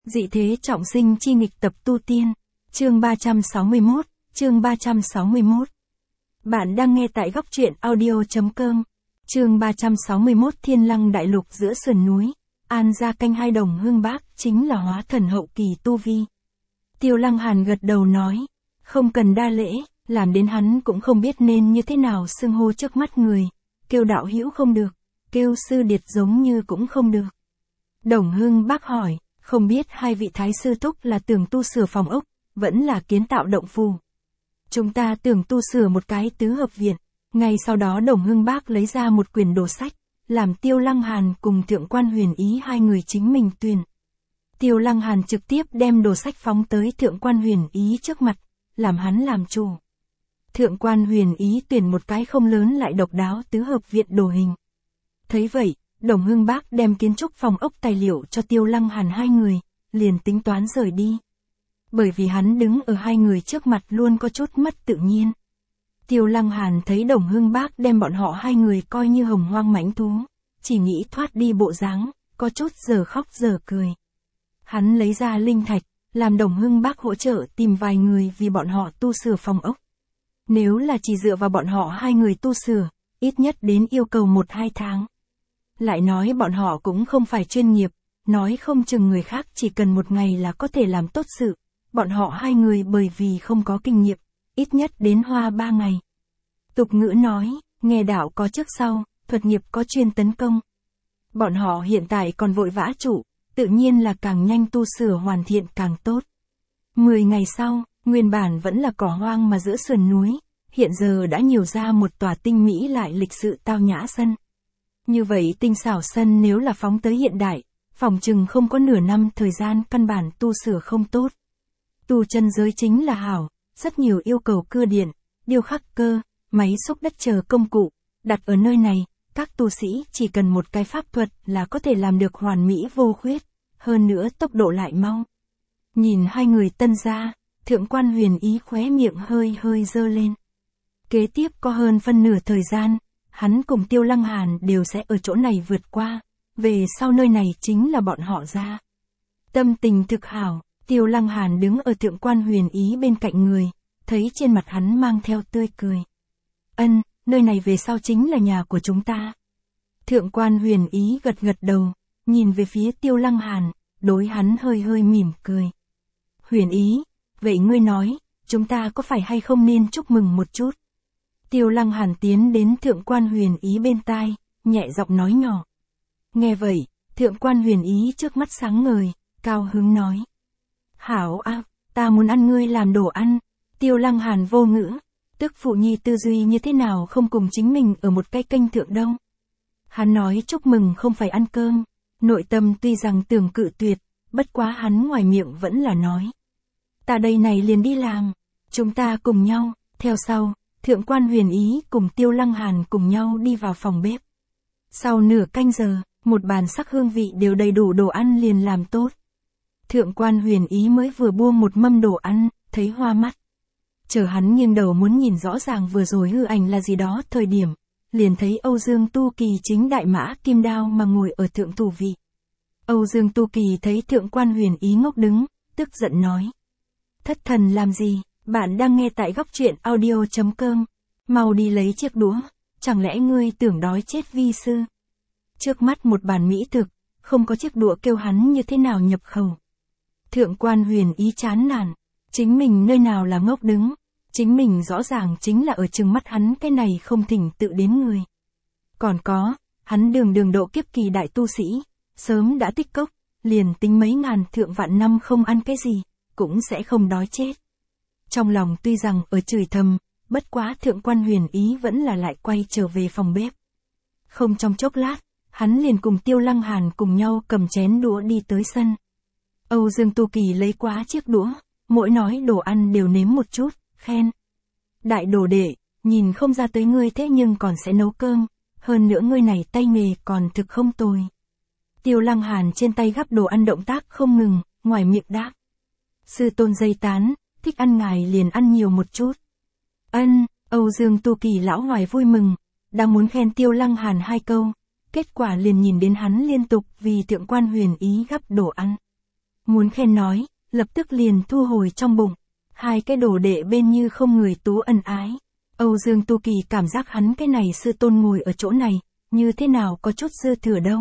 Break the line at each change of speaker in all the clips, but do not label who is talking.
Dị thế trọng sinh chi nghịch tập tu tiên. Chương 361, chương 361. Bạn đang nghe tại góc truyện audio.com. Chương 361 Thiên Lăng Đại Lục giữa sườn núi. An gia canh hai Đồng Hương Bác chính là hóa thần hậu kỳ tu vi. Tiêu Lăng Hàn gật đầu nói, không cần đa lễ, làm đến hắn cũng không biết nên như thế nào xưng hô trước mắt người, kêu đạo hữu không được, kêu sư điệt giống như cũng không được. Đồng Hương Bác hỏi, không biết hai vị thái sư thúc là tưởng tu sửa phòng ốc, vẫn là kiến tạo động phủ. Chúng ta tưởng tu sửa một cái tứ hợp viện. Ngay sau đó Đồng Hương Bác lấy ra một quyển đồ sách, làm Tiêu Lăng Hàn cùng Thượng Quan Huyền Ý hai người chính mình tuyển. Tiêu Lăng Hàn trực tiếp đem đồ sách phóng tới Thượng Quan Huyền Ý trước mặt, làm hắn làm chủ. Thượng Quan Huyền Ý tuyển một cái không lớn lại độc đáo tứ hợp viện đồ hình. Thấy vậy, Đồng Hương Bác đem kiến trúc phòng ốc tài liệu cho Tiêu Lăng Hàn hai người, liền tính toán rời đi. Bởi vì hắn đứng ở hai người trước mặt luôn có chút mất tự nhiên. Tiêu Lăng Hàn thấy Đồng Hương Bác đem bọn họ hai người coi như hồng hoang mãnh thú, chỉ nghĩ thoát đi bộ dáng, có chút giờ khóc giờ cười. Hắn lấy ra linh thạch, làm Đồng Hương Bác hỗ trợ tìm vài người vì bọn họ tu sửa phòng ốc. Nếu là chỉ dựa vào bọn họ hai người tu sửa, ít nhất đến yêu cầu 1-2 tháng. Lại nói bọn họ cũng không phải chuyên nghiệp, nói không chừng người khác chỉ cần 1 ngày là có thể làm tốt sự. Bọn họ hai người bởi vì không có kinh nghiệm, ít nhất đến hoa 3 ngày. Tục ngữ nói, nghe đạo có trước sau, thuật nghiệp có chuyên tấn công. Bọn họ hiện tại còn vội vã chủ, tự nhiên là càng nhanh tu sửa hoàn thiện càng tốt. 10 ngày sau, nguyên bản vẫn là cỏ hoang mà giữa sườn núi, hiện giờ đã nhiều ra một tòa tinh mỹ lại lịch sự tao nhã sân. Như vậy tinh xảo sân nếu là phóng tới hiện đại, phòng chừng không có nửa năm thời gian căn bản tu sửa không tốt. Tu chân giới chính là hảo, rất nhiều yêu cầu cưa điện, điêu khắc cơ, máy xúc đất chờ công cụ, đặt ở nơi này, các tu sĩ chỉ cần một cái pháp thuật là có thể làm được hoàn mỹ vô khuyết, hơn nữa tốc độ lại mau. Nhìn hai người tân gia, Thượng Quan Huyền Ý khóe miệng hơi hơi dơ lên. Kế tiếp có hơn phân nửa thời gian, hắn cùng Tiêu Lăng Hàn đều sẽ ở chỗ này vượt qua, về sau nơi này chính là bọn họ ra. Tâm tình thực hảo, Tiêu Lăng Hàn đứng ở Thượng Quan Huyền Ý bên cạnh người, thấy trên mặt hắn mang theo tươi cười. Ân, nơi này về sau chính là nhà của chúng ta. Thượng Quan Huyền Ý gật gật đầu, nhìn về phía Tiêu Lăng Hàn, đối hắn hơi hơi mỉm cười. Huyền Ý, vậy ngươi nói, chúng ta có phải hay không nên chúc mừng một chút? Tiêu Lăng Hàn tiến đến Thượng Quan Huyền Ý bên tai, nhẹ giọng nói nhỏ. Nghe vậy, Thượng Quan Huyền Ý trước mắt sáng ngời, cao hứng nói. Hảo a, ta muốn ăn ngươi làm đồ ăn. Tiêu Lăng Hàn vô ngữ, tức phụ nhi tư duy như thế nào không cùng chính mình ở một cái kênh thượng đâu. Hắn nói chúc mừng không phải ăn cơm, nội tâm tuy rằng tưởng cự tuyệt, bất quá hắn ngoài miệng vẫn là nói. Ta đây này liền đi làm, chúng ta cùng nhau, theo sau. Thượng Quan Huyền Ý cùng Tiêu Lăng Hàn cùng nhau đi vào phòng bếp. Sau nửa canh giờ, một bàn sắc hương vị đều đầy đủ đồ ăn liền làm tốt. Thượng Quan Huyền Ý mới vừa buông một mâm đồ ăn, thấy hoa mắt. Chờ hắn nghiêng đầu muốn nhìn rõ ràng vừa rồi hư ảnh là gì đó thời điểm, liền thấy Âu Dương Tu Kỳ chính đại mã kim đao mà ngồi ở thượng thủ vị. Âu Dương Tu Kỳ thấy Thượng Quan Huyền Ý ngốc đứng, tức giận nói. Thất thần làm gì? Bạn đang nghe tại góc truyện audio.com, mau đi lấy chiếc đũa, chẳng lẽ ngươi tưởng đói chết vi sư? Trước mắt một bàn mỹ thực, không có chiếc đũa kêu hắn như thế nào nhập khẩu. Thượng Quan Huyền Ý chán nản, chính mình nơi nào là ngốc đứng, chính mình rõ ràng chính là ở trừng mắt hắn cái này không thỉnh tự đến người. Còn có, hắn đường độ kiếp kỳ đại tu sĩ, sớm đã tích cốc, liền tính mấy ngàn thượng vạn năm không ăn cái gì, cũng sẽ không đói chết. Trong lòng tuy rằng ở chửi thầm, bất quá Thượng Quan Huyền Ý vẫn là lại quay trở về phòng bếp. Không trong chốc lát, hắn liền cùng Tiêu Lăng Hàn cùng nhau cầm chén đũa đi tới sân. Âu Dương Tu Kỳ lấy quá chiếc đũa, mỗi nói đồ ăn đều nếm một chút, khen. Đại đồ đệ, nhìn không ra tới ngươi thế nhưng còn sẽ nấu cơm, hơn nữa ngươi này tay nghề còn thực không tồi. Tiêu Lăng Hàn trên tay gắp đồ ăn động tác không ngừng, ngoài miệng đáp. Sư tôn dây tán. Thích ăn ngài liền ăn nhiều một chút. Ân, Âu Dương Tu Kỳ lão hoài vui mừng, đang muốn khen Tiêu Lăng Hàn 2 câu, kết quả liền nhìn đến hắn liên tục vì Thượng Quan Huyền Ý gắp đồ ăn. muốn khen nói, lập tức liền thu hồi trong bụng. Hai cái đồ đệ bên như không người tú ân ái. Âu Dương Tu Kỳ cảm giác hắn cái này sư tôn ngồi ở chỗ này, như thế nào có chút dư thừa đâu.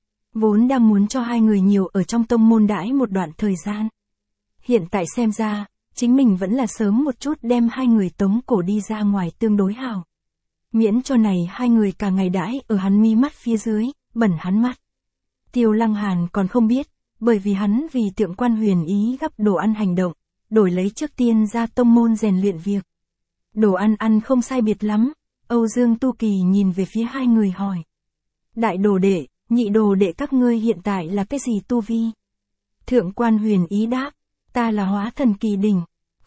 Vốn đang muốn cho hai người nhiều ở trong tông môn đãi một đoạn thời gian. Hiện tại xem ra, chính mình vẫn là sớm một chút đem hai người tống cổ đi ra ngoài tương đối hảo. Miễn cho này hai người cả ngày đãi ở hắn mi mắt phía dưới, bẩn hắn mắt. Tiêu Lăng Hàn còn không biết, bởi vì hắn vì Thượng Quan Huyền Ý gấp đồ ăn hành động, đổi lấy trước tiên ra tông môn rèn luyện việc. Đồ ăn ăn không sai biệt lắm, Âu Dương Tu Kỳ nhìn về phía hai người hỏi. Đại đồ đệ, nhị đồ đệ các ngươi hiện tại là cái gì tu vi? Thượng Quan Huyền Ý đáp, ta là Hóa Thần Kỳ đỉnh.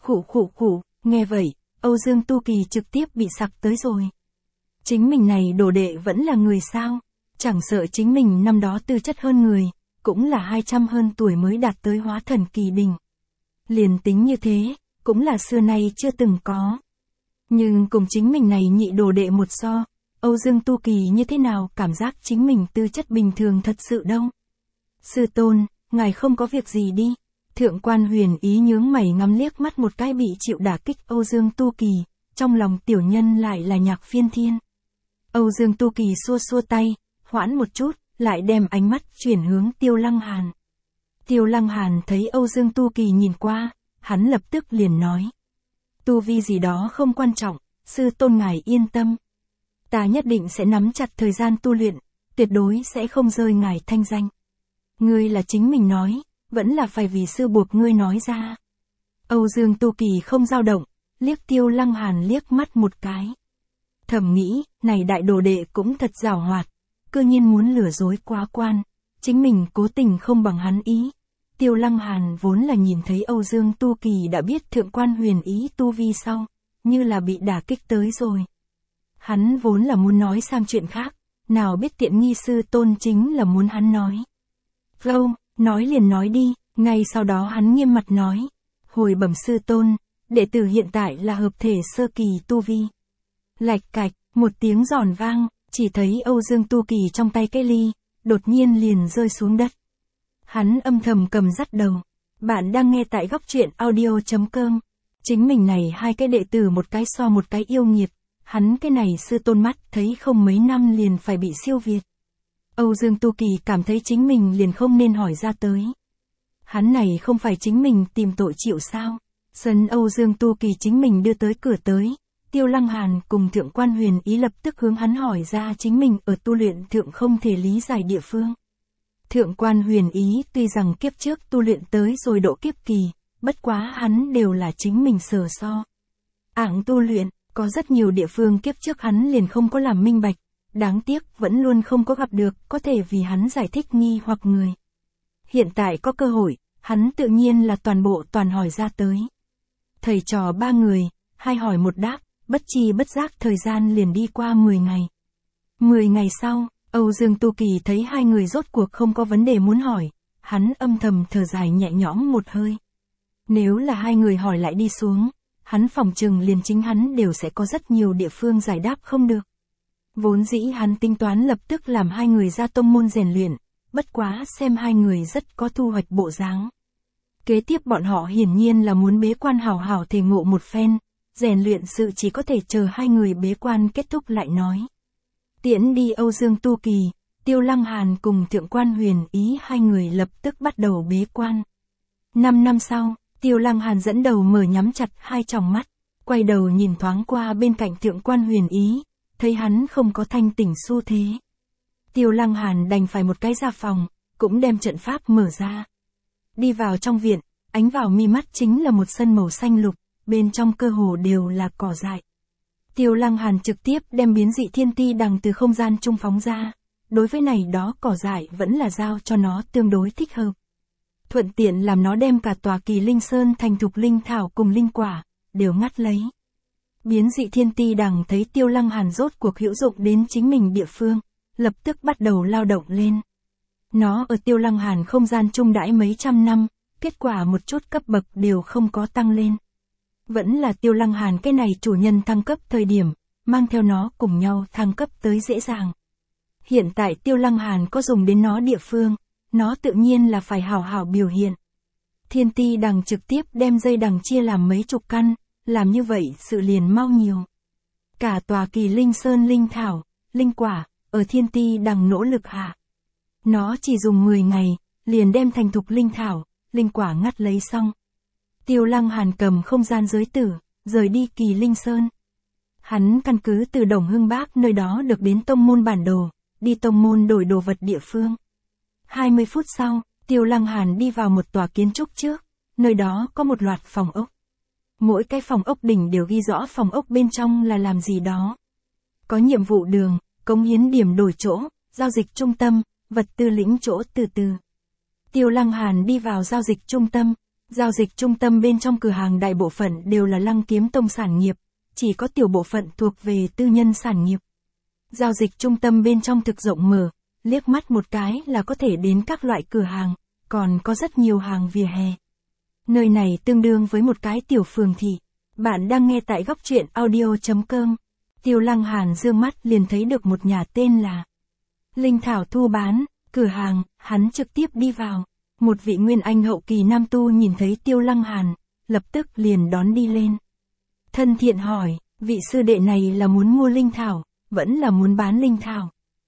Khụ, nghe vậy, Âu Dương Tu Kỳ trực tiếp bị sặc tới rồi. Chính mình này đồ đệ vẫn là người sao? Chẳng sợ chính mình năm đó tư chất hơn người, cũng là 200 hơn tuổi mới đạt tới Hóa Thần Kỳ đỉnh. Liền tính như thế, cũng là xưa nay chưa từng có. Nhưng cùng chính mình này nhị đồ đệ một so, Âu Dương Tu Kỳ như thế nào cảm giác chính mình tư chất bình thường thật sự đâu. Sư tôn, ngài không có việc gì đi. Thượng Quan Huyền Ý nhướng mày ngắm liếc mắt một cái bị chịu đả kích Âu Dương Tu Kỳ, trong lòng tiểu nhân lại là nhạc phiên thiên. Âu Dương Tu Kỳ xua xua tay, hoãn một chút, lại đem ánh mắt chuyển hướng Tiêu Lăng Hàn. Tiêu Lăng Hàn thấy Âu Dương Tu Kỳ nhìn qua, hắn lập tức liền nói. Tu vi gì đó không quan trọng, sư tôn ngài yên tâm. Ta nhất định sẽ nắm chặt thời gian tu luyện, tuyệt đối sẽ không rơi ngài thanh danh. Ngươi là chính mình nói, vẫn là phải vì sư buộc ngươi nói ra. Âu Dương Tu Kỳ không dao động, liếc Tiêu Lăng Hàn liếc mắt một cái. Thầm nghĩ, này đại đồ đệ cũng thật giàu hoạt, cư nhiên muốn lừa dối quá quan, chính mình cố tình không bằng hắn ý. Tiêu Lăng Hàn vốn là nhìn thấy Âu Dương Tu Kỳ đã biết Thượng Quan Huyền Ý tu vi sau, như là bị đả kích tới rồi. Hắn vốn là muốn nói sang chuyện khác, nào biết tiện nghi sư tôn chính là muốn hắn nói. Gâu, nói liền nói đi, ngay sau đó hắn nghiêm mặt nói. Hồi bẩm sư tôn, đệ tử hiện tại là hợp thể sơ kỳ tu vi. Lạch cạch, một tiếng giòn vang, chỉ thấy Âu Dương Tu Kỳ trong tay cái ly, đột nhiên liền rơi xuống đất. Hắn âm thầm cầm dắt đầu. Bạn đang nghe tại góc truyện audio.com. Chính mình này hai cái đệ tử một cái so một cái yêu nghiệt. Hắn cái này sư tôn mắt thấy không mấy năm liền phải bị siêu việt. Âu Dương Tu Kỳ cảm thấy chính mình liền không nên hỏi ra tới. Hắn này không phải chính mình tìm tội chịu sao. Sân Âu Dương Tu Kỳ chính mình đưa tới cửa tới. Tiêu Lăng Hàn cùng Thượng Quan Huyền Ý lập tức hướng hắn hỏi ra chính mình ở tu luyện thượng không thể lý giải địa phương. Thượng Quan Huyền Ý tuy rằng kiếp trước tu luyện tới rồi độ kiếp kỳ, bất quá hắn đều là chính mình sờ so. Ảng tu luyện, có rất nhiều địa phương kiếp trước hắn liền không có làm minh bạch, đáng tiếc vẫn luôn không có gặp được có thể vì hắn giải thích nghi hoặc người. Hiện tại có cơ hội, hắn tự nhiên là toàn hỏi ra tới. Thầy trò ba người, hai hỏi một đáp, bất chi bất giác thời gian liền đi qua 10 ngày. 10 ngày sau, Âu Dương Tu Kỳ thấy hai người rốt cuộc không có vấn đề muốn hỏi, hắn âm thầm thở dài nhẹ nhõm một hơi. Nếu là hai người hỏi lại đi xuống, hắn phỏng chừng liền chính hắn đều sẽ có rất nhiều địa phương giải đáp không được. Vốn dĩ hắn tính toán lập tức làm hai người ra tông môn rèn luyện, bất quá xem hai người rất có thu hoạch bộ dáng. Kế tiếp bọn họ hiển nhiên là muốn bế quan hảo hảo thể ngộ một phen, rèn luyện sự chỉ có thể chờ hai người bế quan kết thúc lại nói. Tiễn đi Âu Dương Tu Kỳ, Tiêu Lăng Hàn cùng Thượng Quan Huyền Ý hai người lập tức bắt đầu bế quan. 5 năm sau, Tiêu Lăng Hàn dẫn đầu mở nhắm chặt hai tròng mắt, quay đầu nhìn thoáng qua bên cạnh Thượng Quan Huyền Ý, thấy hắn không có thanh tỉnh xu thế. Tiêu Lăng Hàn đành phải một cái ra phòng, cũng đem trận pháp mở ra. Đi vào trong viện, ánh vào mi mắt chính là một sân màu xanh lục, bên trong cơ hồ đều là cỏ dại. Tiêu Lăng Hàn trực tiếp đem biến dị thiên ti đằng từ không gian trung phóng ra, đối với này đó cỏ dại vẫn là giao cho nó tương đối thích hợp. Thuận tiện làm nó đem cả tòa Kỳ Linh Sơn thành thục linh thảo cùng linh quả, đều ngắt lấy. Biến dị thiên ti đằng thấy Tiêu Lăng Hàn rốt cuộc hữu dụng đến chính mình địa phương, lập tức bắt đầu lao động lên. Nó ở Tiêu Lăng Hàn không gian trung đãi mấy trăm năm, kết quả một chút cấp bậc đều không có tăng lên. Vẫn là Tiêu Lăng Hàn cái này chủ nhân thăng cấp thời điểm, mang theo nó cùng nhau thăng cấp tới dễ dàng. Hiện tại Tiêu Lăng Hàn có dùng đến nó địa phương, nó tự nhiên là phải hảo hảo biểu hiện. Thiên ti đằng trực tiếp đem dây đằng chia làm mấy chục căn, làm như vậy sự liền mau nhiều. Cả tòa Kỳ Linh Sơn linh thảo, linh quả, ở thiên ti đằng nỗ lực hạ. Nó chỉ dùng 10 ngày, liền đem thành thục linh thảo, linh quả ngắt lấy xong. Tiêu Lăng Hàn cầm không gian giới tử, rời đi Kỳ Linh Sơn. Hắn căn cứ từ Đồng Hưng Bác nơi đó được đến tông môn bản đồ, đi tông môn đổi đồ vật địa phương. 20 phút sau, Tiêu Lăng Hàn đi vào một tòa kiến trúc trước, nơi đó có một loạt phòng ốc. Mỗi cái phòng ốc đỉnh đều ghi rõ phòng ốc bên trong là làm gì đó. Có nhiệm vụ đường, cống hiến điểm đổi chỗ, giao dịch trung tâm, vật tư lĩnh chỗ từ từ. Tiêu Lăng Hàn đi vào giao dịch trung tâm. Giao dịch trung tâm bên trong cửa hàng đại bộ phận đều là Lăng Kiếm Tông sản nghiệp, chỉ có tiểu bộ phận thuộc về tư nhân sản nghiệp. Giao dịch trung tâm bên trong thực rộng mở, liếc mắt một cái là có thể đến các loại cửa hàng, còn có rất nhiều hàng vỉa hè. Nơi này tương đương với một cái tiểu phường thị. Bạn đang nghe tại góc truyện audio.com. Tiêu Lăng Hàn dương mắt liền thấy được một nhà tên là Linh Thảo thu bán, cửa hàng, hắn trực tiếp đi vào. Một vị nguyên anh hậu kỳ nam tu nhìn thấy Tiêu Lăng Hàn, lập tức liền đón đi lên. Thân thiện hỏi, vị sư đệ này là muốn mua linh thảo, vẫn là muốn bán linh thảo.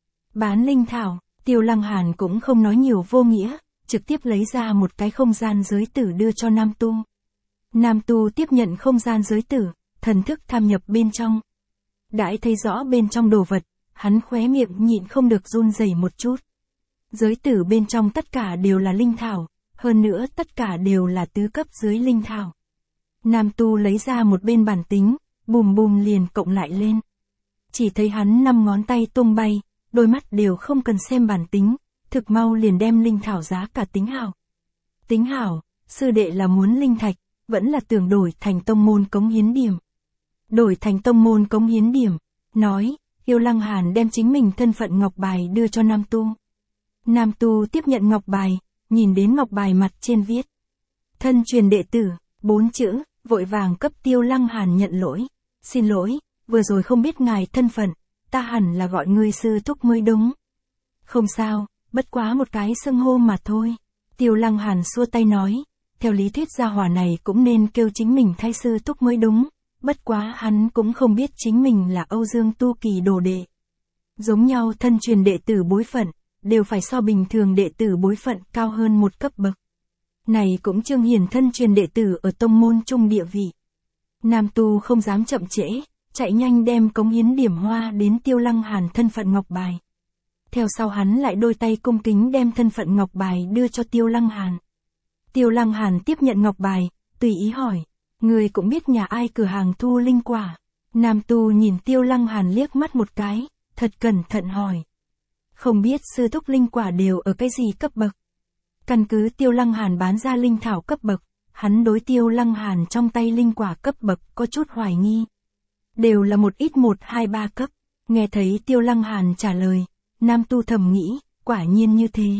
Bán linh thảo, Tiêu Lăng Hàn cũng không nói nhiều vô nghĩa, trực tiếp lấy ra một cái không gian giới tử đưa cho nam tu. Nam tu tiếp nhận không gian giới tử, thần thức tham nhập bên trong. Đãi thấy rõ bên trong đồ vật, hắn khóe miệng nhịn không được run rẩy một chút. Giới tử bên trong tất cả đều là linh thảo, hơn nữa tất cả đều là tứ cấp dưới linh thảo. Nam tu lấy ra một bên bản tính, bùm bùm liền cộng lại lên. Chỉ thấy hắn 5 ngón tay tung bay, đôi mắt đều không cần xem bản tính, thực mau liền đem linh thảo giá cả tính hảo. Tính hảo, sư đệ là muốn linh thạch, vẫn là tưởng đổi thành tông môn cống hiến điểm. Đổi thành tông môn cống hiến điểm, nói, Tiêu Lăng Hàn đem chính mình thân phận ngọc bài đưa cho nam tu. Nam tu tiếp nhận ngọc bài, nhìn đến ngọc bài mặt trên viết. Thân truyền đệ tử, 4 chữ, vội vàng cấp Tiêu Lăng Hàn nhận lỗi. Xin lỗi, vừa rồi không biết ngài thân phận, ta hẳn là gọi ngươi sư thúc mới đúng. Không sao, bất quá một cái xưng hô mà thôi. Tiêu Lăng Hàn xua tay nói, theo lý thuyết gia hỏa này cũng nên kêu chính mình thay sư thúc mới đúng. Bất quá hắn cũng không biết chính mình là Âu Dương Tu Kỳ đồ đệ. Giống nhau thân truyền đệ tử bối phận, đều phải so bình thường đệ tử bối phận cao hơn một cấp bậc. Này cũng trương hiển thân truyền đệ tử ở tông môn trung địa vị. Nam tu không dám chậm trễ, chạy nhanh đem cống hiến điểm hoa đến Tiêu Lăng Hàn thân phận ngọc bài. Theo sau hắn lại đôi tay cung kính đem thân phận ngọc bài đưa cho Tiêu Lăng Hàn. Tiêu Lăng Hàn tiếp nhận ngọc bài, tùy ý hỏi, người cũng biết nhà ai cửa hàng thu linh quả. Nam tu nhìn Tiêu Lăng Hàn liếc mắt một cái, thật cẩn thận hỏi. Không biết sư thúc linh quả đều ở cái gì cấp bậc. Căn cứ Tiêu Lăng Hàn bán ra linh thảo cấp bậc, hắn đối Tiêu Lăng Hàn trong tay linh quả cấp bậc có chút hoài nghi. Đều là một ít 1, 2, 3 cấp. Nghe thấy Tiêu Lăng Hàn trả lời, nam tu thầm nghĩ, quả nhiên như thế.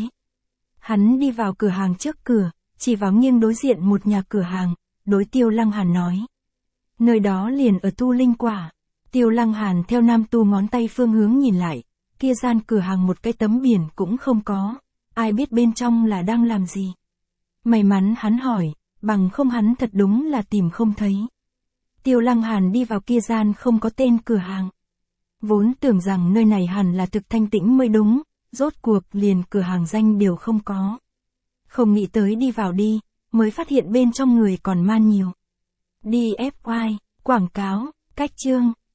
Hắn đi vào cửa hàng trước cửa, chỉ vào nghiêng đối diện một nhà cửa hàng, đối Tiêu Lăng Hàn nói. Nơi đó liền ở tu linh quả. Tiêu Lăng Hàn theo nam tu ngón tay phương hướng nhìn lại, kia gian cửa hàng một cái tấm biển cũng không có, ai biết bên trong là đang làm gì. May mắn hắn hỏi, bằng không hắn thật đúng là tìm không thấy. Tiêu Lăng Hàn đi vào kia gian không có tên cửa hàng. Vốn tưởng rằng nơi này hẳn là thực thanh tĩnh mới đúng, rốt cuộc liền cửa hàng danh đều không có. Không nghĩ tới đi vào đi, mới phát hiện bên trong người còn man nhiều. DFY, quảng cáo, cách chương.